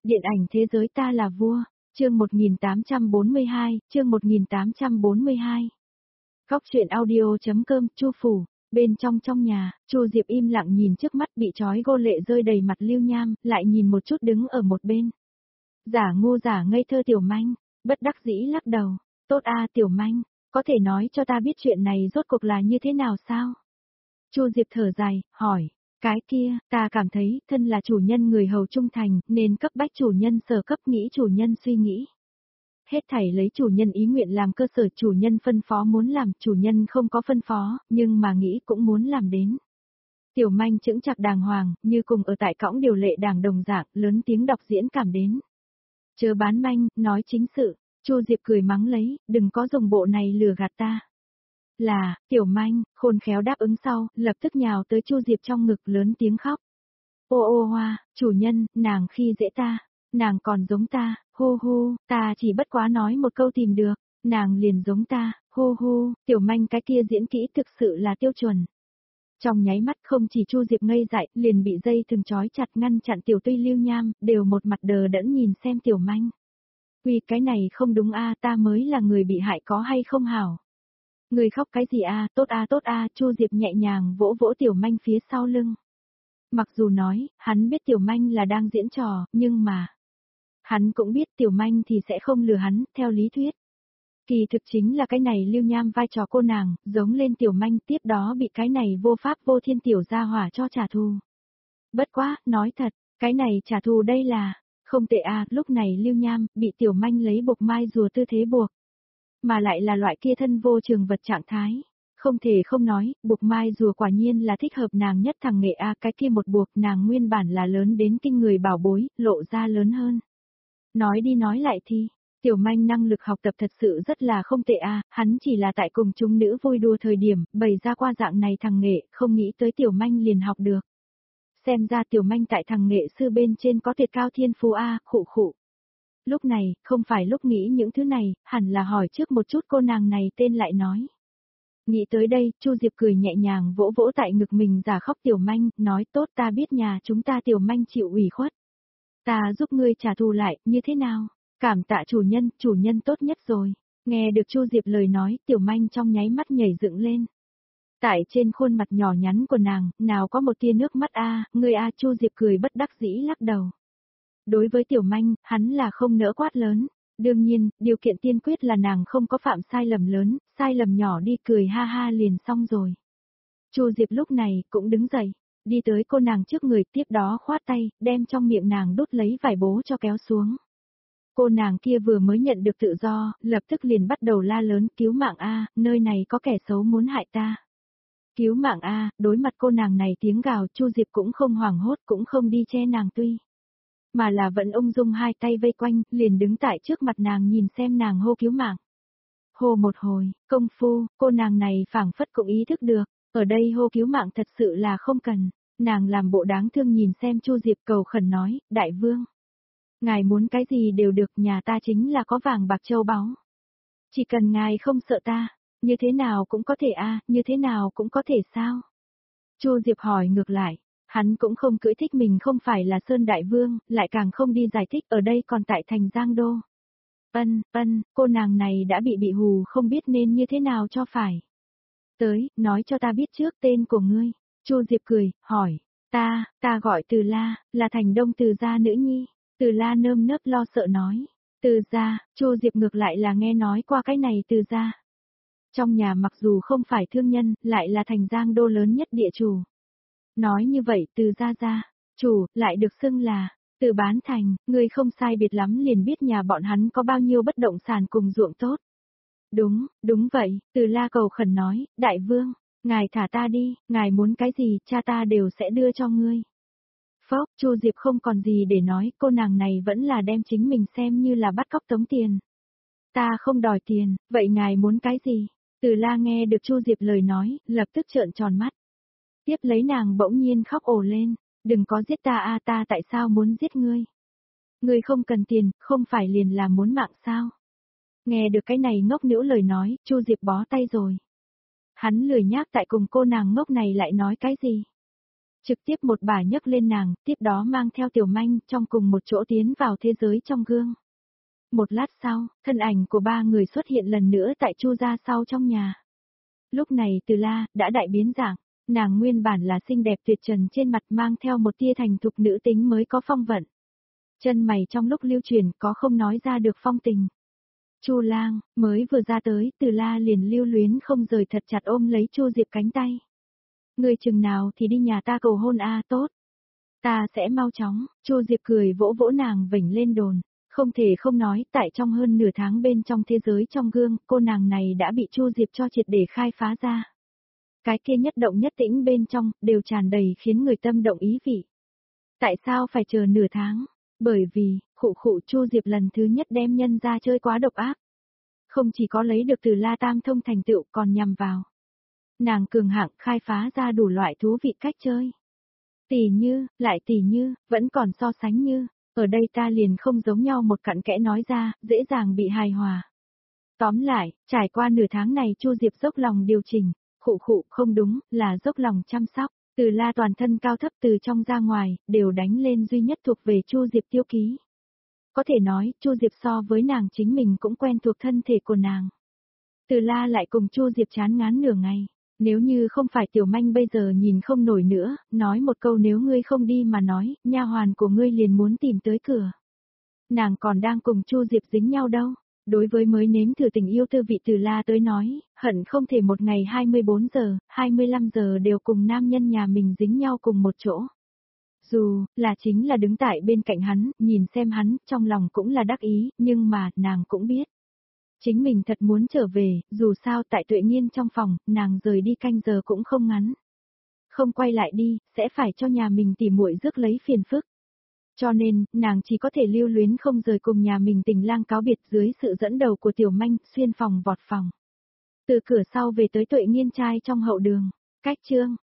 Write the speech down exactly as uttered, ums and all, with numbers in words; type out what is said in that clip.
Điện ảnh thế giới ta là vua, chương một nghìn tám trăm bốn mươi hai, chương một nghìn tám trăm bốn mươi hai. Góc truyện audio.com, Chu Phủ, bên trong trong nhà, Chu Diệp im lặng nhìn trước mắt bị trói gô lệ rơi đầy mặt Lưu Nham, lại nhìn một chút đứng ở một bên. Giả ngu giả ngây thơ Tiểu Manh, bất đắc dĩ lắc đầu, tốt a Tiểu Manh, có thể nói cho ta biết chuyện này rốt cuộc là như thế nào sao? Chu Diệp thở dài, hỏi. Cái kia, ta cảm thấy, thân là chủ nhân người hầu trung thành, nên cấp bách chủ nhân sở cấp nghĩ chủ nhân suy nghĩ. Hết thảy lấy chủ nhân ý nguyện làm cơ sở, chủ nhân phân phó muốn làm, chủ nhân không có phân phó, nhưng mà nghĩ cũng muốn làm đến. Tiểu Manh chững chạc đàng hoàng, như cùng ở tại cõng điều lệ đảng đồng dạng, lớn tiếng đọc diễn cảm đến. Chớ bán manh, nói chính sự, Chu Diệp cười mắng lấy, đừng có dùng bộ này lừa gạt ta. Là, Tiểu Manh, khôn khéo đáp ứng sau, lập tức nhào tới Chu Diệp trong ngực lớn tiếng khóc. Ô ô hoa, chủ nhân, nàng khi dễ ta, nàng còn giống ta, hô hô, ta chỉ bất quá nói một câu tìm được, nàng liền giống ta, hô hô, Tiểu Manh cái kia diễn kỹ thực sự là tiêu chuẩn. Trong nháy mắt không chỉ Chu Diệp ngây dại, liền bị dây thừng trói chặt ngăn chặn Tiểu Tuy Lưu Nham, đều một mặt đờ đẫn nhìn xem Tiểu Manh. Vì cái này không đúng a, ta mới là người bị hại có hay không hảo. Người khóc cái gì a, tốt a tốt a, Chu Diệp nhẹ nhàng vỗ vỗ Tiểu Manh phía sau lưng. Mặc dù nói, hắn biết Tiểu Manh là đang diễn trò, nhưng mà... Hắn cũng biết Tiểu Manh thì sẽ không lừa hắn, theo lý thuyết. Kỳ thực chính là cái này Lưu Nham vai trò cô nàng, giống lên Tiểu Manh tiếp đó bị cái này vô pháp vô thiên tiểu gia hỏa cho trả thù. Bất quá, nói thật, cái này trả thù đây là... Không tệ a, lúc này Lưu Nham bị Tiểu Manh lấy buộc mai rùa tư thế buộc. Mà lại là loại kia thân vô trường vật trạng thái. Không thể không nói, buộc mai rùa quả nhiên là thích hợp nàng nhất thằng nghệ A, cái kia một buộc nàng nguyên bản là lớn đến kinh người bảo bối, lộ ra lớn hơn. Nói đi nói lại thì, Tiểu Manh năng lực học tập thật sự rất là không tệ A, hắn chỉ là tại cùng chúng nữ vui đùa thời điểm, bày ra qua dạng này thằng nghệ, không nghĩ tới Tiểu Manh liền học được. Xem ra Tiểu Manh tại thằng nghệ sư bên trên có tuyệt cao thiên phú A, khụ khụ. Lúc này, không phải lúc nghĩ những thứ này, hẳn là hỏi trước một chút cô nàng này tên lại nói. Nghĩ tới đây, Chu Diệp cười nhẹ nhàng vỗ vỗ tại ngực mình giả khóc Tiểu Manh, nói tốt ta biết nhà chúng ta Tiểu Manh chịu ủy khuất. Ta giúp ngươi trả thù lại, như thế nào? Cảm tạ chủ nhân, chủ nhân tốt nhất rồi. Nghe được Chu Diệp lời nói, Tiểu Manh trong nháy mắt nhảy dựng lên. Tại trên khuôn mặt nhỏ nhắn của nàng, nào có một tia nước mắt a, ngươi a, Chu Diệp cười bất đắc dĩ lắc đầu. Đối với Tiểu Manh, hắn là không nỡ quát lớn. Đương nhiên, điều kiện tiên quyết là nàng không có phạm sai lầm lớn, sai lầm nhỏ đi cười ha ha liền xong rồi. Chu Diệp lúc này cũng đứng dậy, đi tới cô nàng trước người tiếp đó khoát tay, đem trong miệng nàng đút lấy vải bố cho kéo xuống. Cô nàng kia vừa mới nhận được tự do, lập tức liền bắt đầu la lớn cứu mạng a, nơi này có kẻ xấu muốn hại ta. Cứu mạng a, đối mặt cô nàng này tiếng gào Chu Diệp cũng không hoảng hốt cũng không đi che nàng tuy. Mà là vẫn ung dung hai tay vây quanh, liền đứng tại trước mặt nàng nhìn xem nàng hô cứu mạng. Hô một hồi, công phu, cô nàng này phảng phất cũng ý thức được, ở đây hô cứu mạng thật sự là không cần. Nàng làm bộ đáng thương nhìn xem Chu Diệp cầu khẩn nói, đại vương. Ngài muốn cái gì đều được, nhà ta chính là có vàng bạc châu báu. Chỉ cần ngài không sợ ta, như thế nào cũng có thể a, như thế nào cũng có thể sao? Chu Diệp hỏi ngược lại. Hắn cũng không cưỡi thích mình không phải là Sơn Đại Vương, lại càng không đi giải thích ở đây còn tại thành Giang Đô. Ân, ân, cô nàng này đã bị bị hù không biết nên như thế nào cho phải. Tới, nói cho ta biết trước tên của ngươi. Chu Diệp cười, hỏi, ta, ta gọi Từ La, là thành Đông Từ gia nữ nhi. Từ La nơm nớp lo sợ nói. Từ gia, Chu Diệp ngược lại là nghe nói qua cái này Từ gia. Trong nhà mặc dù không phải thương nhân, lại là thành Giang Đô lớn nhất địa chủ. Nói như vậy Từ gia gia, chủ, lại được xưng là, Từ bán thành, người không sai biệt lắm liền biết nhà bọn hắn có bao nhiêu bất động sản cùng ruộng tốt. Đúng, đúng vậy, Từ La cầu khẩn nói, đại vương, ngài thả ta đi, ngài muốn cái gì, cha ta đều sẽ đưa cho ngươi. Phốc, Chu Diệp không còn gì để nói, cô nàng này vẫn là đem chính mình xem như là bắt cóc tống tiền. Ta không đòi tiền, vậy ngài muốn cái gì? Từ La nghe được Chu Diệp lời nói, lập tức trợn tròn mắt. Tiếp lấy nàng bỗng nhiên khóc ồ lên, đừng có giết ta a, ta tại sao muốn giết ngươi? Ngươi không cần tiền, không phải liền là muốn mạng sao? Nghe được cái này ngốc nữ lời nói, Chu Diệp bó tay rồi. Hắn lười nhác tại cùng cô nàng ngốc này lại nói cái gì? Trực tiếp một bà nhấc lên nàng, tiếp đó mang theo Tiểu Manh trong cùng một chỗ tiến vào thế giới trong gương. Một lát sau, thân ảnh của ba người xuất hiện lần nữa tại Chu gia sau trong nhà. Lúc này Từ La đã đại biến dạng, nàng nguyên bản là xinh đẹp tuyệt trần trên mặt mang theo một tia thành thục nữ tính mới có phong vận. Chân mày trong lúc lưu truyền có không nói ra được phong tình. Chu Lang mới vừa ra tới, Từ La liền lưu luyến không rời thật chặt ôm lấy Chu Diệp cánh tay. Người chừng nào thì đi nhà ta cầu hôn a, tốt. Ta sẽ mau chóng. Chu Diệp cười vỗ vỗ nàng vểnh lên đồn. Không thể không nói, tại trong hơn nửa tháng bên trong thế giới trong gương, cô nàng này đã bị Chu Diệp cho triệt để khai phá ra. Cái kia nhất động nhất tĩnh bên trong, đều tràn đầy khiến người tâm động ý vị. Tại sao phải chờ nửa tháng? Bởi vì, khụ khụ Chu Diệp lần thứ nhất đem nhân ra chơi quá độc ác. Không chỉ có lấy được từ La Tam Thông thành tựu còn nhằm vào. Nàng cường hạng khai phá ra đủ loại thú vị cách chơi. Tỷ như, lại tỷ như, vẫn còn so sánh như, ở đây ta liền không giống nhau một cặn kẽ nói ra, dễ dàng bị hài hòa. Tóm lại, trải qua nửa tháng này Chu Diệp dốc lòng điều chỉnh, khụ khụ không đúng, là dốc lòng chăm sóc, từ La toàn thân cao thấp từ trong ra ngoài, đều đánh lên duy nhất thuộc về Chu Diệp tiêu ký. Có thể nói, Chu Diệp so với nàng chính mình cũng quen thuộc thân thể của nàng. Từ La lại cùng Chu Diệp chán ngán nửa ngày. Nếu như không phải Tiểu Manh bây giờ nhìn không nổi nữa, nói một câu nếu ngươi không đi mà nói, nha hoàn của ngươi liền muốn tìm tới cửa. Nàng còn đang cùng Chu Diệp dính nhau đâu. Đối với mới nếm thử tình yêu tư vị Từ La tới nói, hận không thể một ngày hai mươi bốn giờ, hai mươi lăm giờ đều cùng nam nhân nhà mình dính nhau cùng một chỗ. Dù là chính là đứng tại bên cạnh hắn, nhìn xem hắn, trong lòng cũng là đắc ý, nhưng mà, nàng cũng biết. Chính mình thật muốn trở về, dù sao tại Tuệ Nghiên trong phòng, nàng rời đi canh giờ cũng không ngắn. Không quay lại đi, sẽ phải cho nhà mình tỉ muội rước lấy phiền phức. Cho nên, nàng chỉ có thể lưu luyến không rời cùng nhà mình Tình Lang cáo biệt dưới sự dẫn đầu của Tiểu Manh, xuyên phòng vọt phòng. Từ cửa sau về tới Tuệ Nghiên trai trong hậu đường. Cách chương